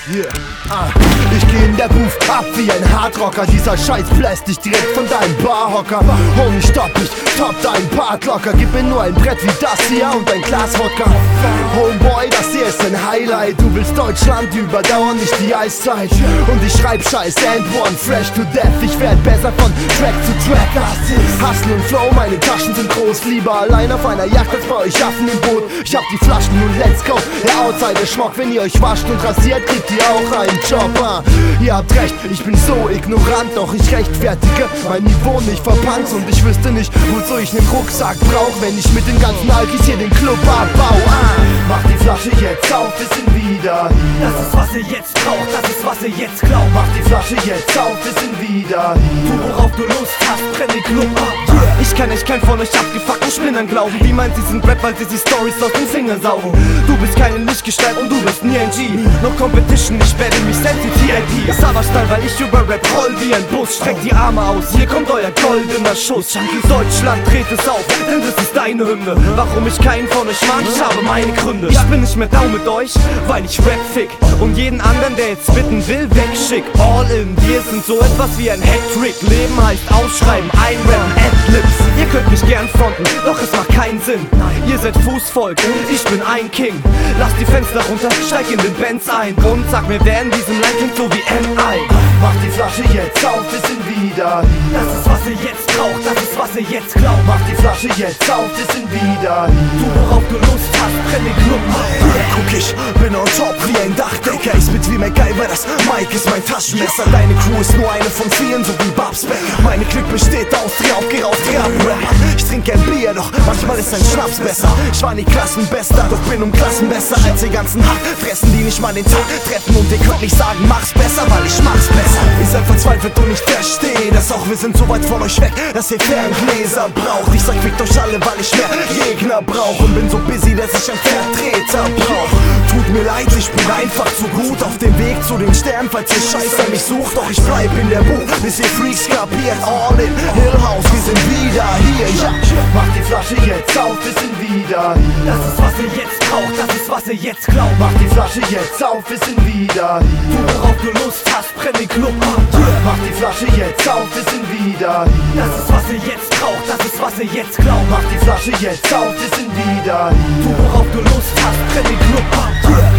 Ich geh in der Booth ab wie ein Hardrocker. Dieser Scheiß bläst dich direkt von deinem Barhocker. Homie, stopp, ich top deinen Part locker. Gib mir nur ein Brett wie das hier und ein Glas Wodka. Homeboy, das hier ist ein Highlight. Du willst Deutschland überdauern, nicht die Eiszeit. Und ich schreib Scheiß and one, fresh to death. Ich werd besser von Track zu Track. Hustle und Flow, meine Taschen sind groß. Lieber allein auf einer Yacht als bei euch Affen im Boot. Ich hab die Flaschen und let's go. Der Outsider Schmock, wenn ihr euch wascht und rasiert, kriegt ihr auch einen Job. Ihr habt recht, ich bin so ignorant, doch ich rechtfertige mein Niveau nicht verpanzt. Und ich wüsste nicht, wozu ich nen Rucksack brauch, wenn ich mit den ganzen Alkis hier den Club abbau. Mach die Flasche jetzt auf, wir sind wieder hier. Das ist, was ihr jetzt braucht, das ist, was ihr jetzt glaubt. Mach die Flasche jetzt auf, wir sind wieder hier. Du, worauf du Lust hast, brenn den Club ab. Ich kann echt kein von euch abgefuckten Spinnern glauben. Wie meint sie sind Rap, weil sie die Stories aus den Fingern saugen. Du bist keine Lichtgestalt und du bist nie ein G. No Competition, ich werde mich selbst die TIP. Savage-Style, weil ich über Rap roll wie ein Bus. Streckt die Arme aus, hier kommt euer goldener Schuss. Deutschland, dreht es auf, denn das ist deine Hymne. Warum ich keinen von euch mag, ich habe meine Gründe. Ich bin nicht mehr down mit euch, weil ich Rap fick. Und jeden anderen, der jetzt bitten will, wegschick. All in, wir sind so etwas wie ein Hattrick. Leben heißt ausschreiben, einrappen, Adlibs. Ihr könnt mich gern fronten, doch es macht keinen Sinn. Ihr seid Fußvolk, ich bin ein King. Lasst die Fenster runter, steig in den Benz ein. Und sag mir, wer in diesem Land klingt so wie N.I. Mach die Flasche jetzt auf, wir sind wieder hier. Das ist, was ihr jetzt braucht, das ist, was ihr jetzt glaubt. Mach die Flasche jetzt auf, wir sind wieder hier. Du, worauf du Lust hast, brenn den Club ab. Guck, ich bin on top wie ein Dachdecker. Ich spit wie MacGyver, das Mike ist mein Taschenmesser. Deine Crew ist nur eine von vielen, so wie Babs Becker. Meine Clique besteht aus geraucht Rap-Rapper. Ich trinke ein Bier, doch manchmal ist ein Schnaps besser. Ich war nie Klassenbester, doch bin Klassen besser als die ganzen Hackfressen, die nicht mal den Tag treffen. Und ihr könnt nicht sagen, mach's besser, weil ich mach's besser. Ihr seid verzweifelt und ich verstehe das auch. Wir sind so weit von euch weg, dass ihr Ferngläser braucht. Ich sag, fickt euch alle, weil ich mehr Gegner brauch. Und bin so busy, dass ich einen Vertreter brauch. Tut mir leid, ich bin einfach zu gut auf dem Weg zu den Sternen, falls ihr Scheiß an mich sucht. Doch ich bleib in der Buch, bis ihr Freaks kapiert. All in Hill House, wir sind wieder hier, ja. Mach die Flasche jetzt auf, wir sind wieder hier. Das ist, was ihr jetzt braucht, das ist, was ihr jetzt glaubt. Mach die Flasche jetzt auf, wir sind wieder hier. Du, worauf du Lust hast, brenn den Club ab. Mach die Flasche jetzt auf, wir sind wieder hier. Das ist, was ihr jetzt braucht, das ist, was ihr jetzt glaubt. Mach die Flasche jetzt auf, wir sind wieder hier. Du, worauf du Lust hast, brenn den Club ab.